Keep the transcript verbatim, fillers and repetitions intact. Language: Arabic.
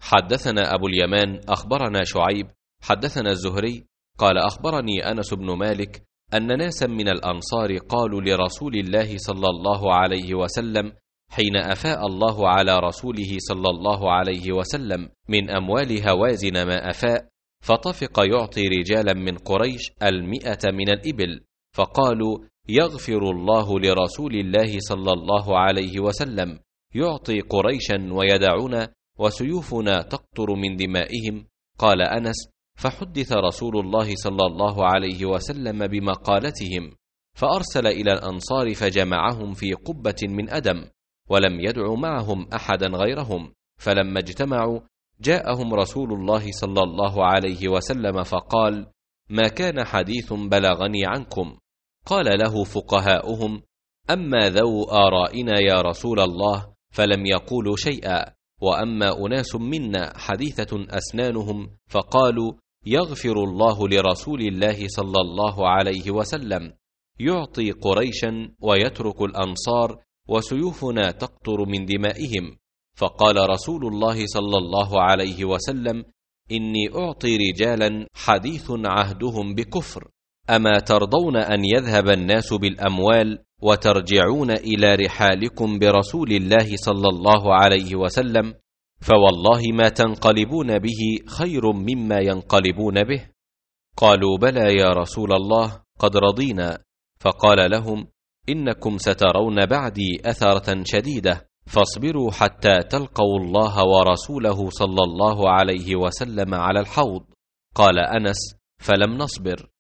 حدثنا أبو اليمان أخبرنا شعيب حدثنا الزهري قال أخبرني أنس بن مالك أن ناسا من الأنصار قالوا لرسول الله صلى الله عليه وسلم حين أفاء الله على رسوله صلى الله عليه وسلم من أموال هوازن ما أفاء، فطفق يعطي رجالا من قريش المئة من الإبل، فقالوا يغفر الله لرسول الله صلى الله عليه وسلم، يعطي قريشا ويدعنا وسيوفنا تقطر من دمائهم. قال أنس: فحدث رسول الله صلى الله عليه وسلم بمقالتهم، فأرسل إلى الأنصار فجمعهم في قبة من أدم، ولم يدع معهم أحدا غيرهم. فلما اجتمعوا جاءهم رسول الله صلى الله عليه وسلم فقال: ما كان حديث بلغني عنكم. قال له فقهاؤهم: أما ذو آرائنا يا رسول الله فلم يقولوا شيئا، وأما أناس منا حديثة أسنانهم فقالوا يغفر الله لرسول الله صلى الله عليه وسلم، يعطي قريشا ويترك الأنصار وسيوفنا تقطر من دمائهم. فقال رسول الله صلى الله عليه وسلم: إني أعطي رجالا حديث عهدهم بكفر، أما ترضون أن يذهب الناس بالأموال وترجعون إلى رحالكم برسول الله صلى الله عليه وسلم؟ فوالله ما تنقلبون به خير مما ينقلبون به. قالوا: بلى يا رسول الله، قد رضينا. فقال لهم: إنكم سترون بعدي أثرة شديدة، فاصبروا حتى تلقوا الله ورسوله صلى الله عليه وسلم على الحوض. قال أنس: فلم نصبر.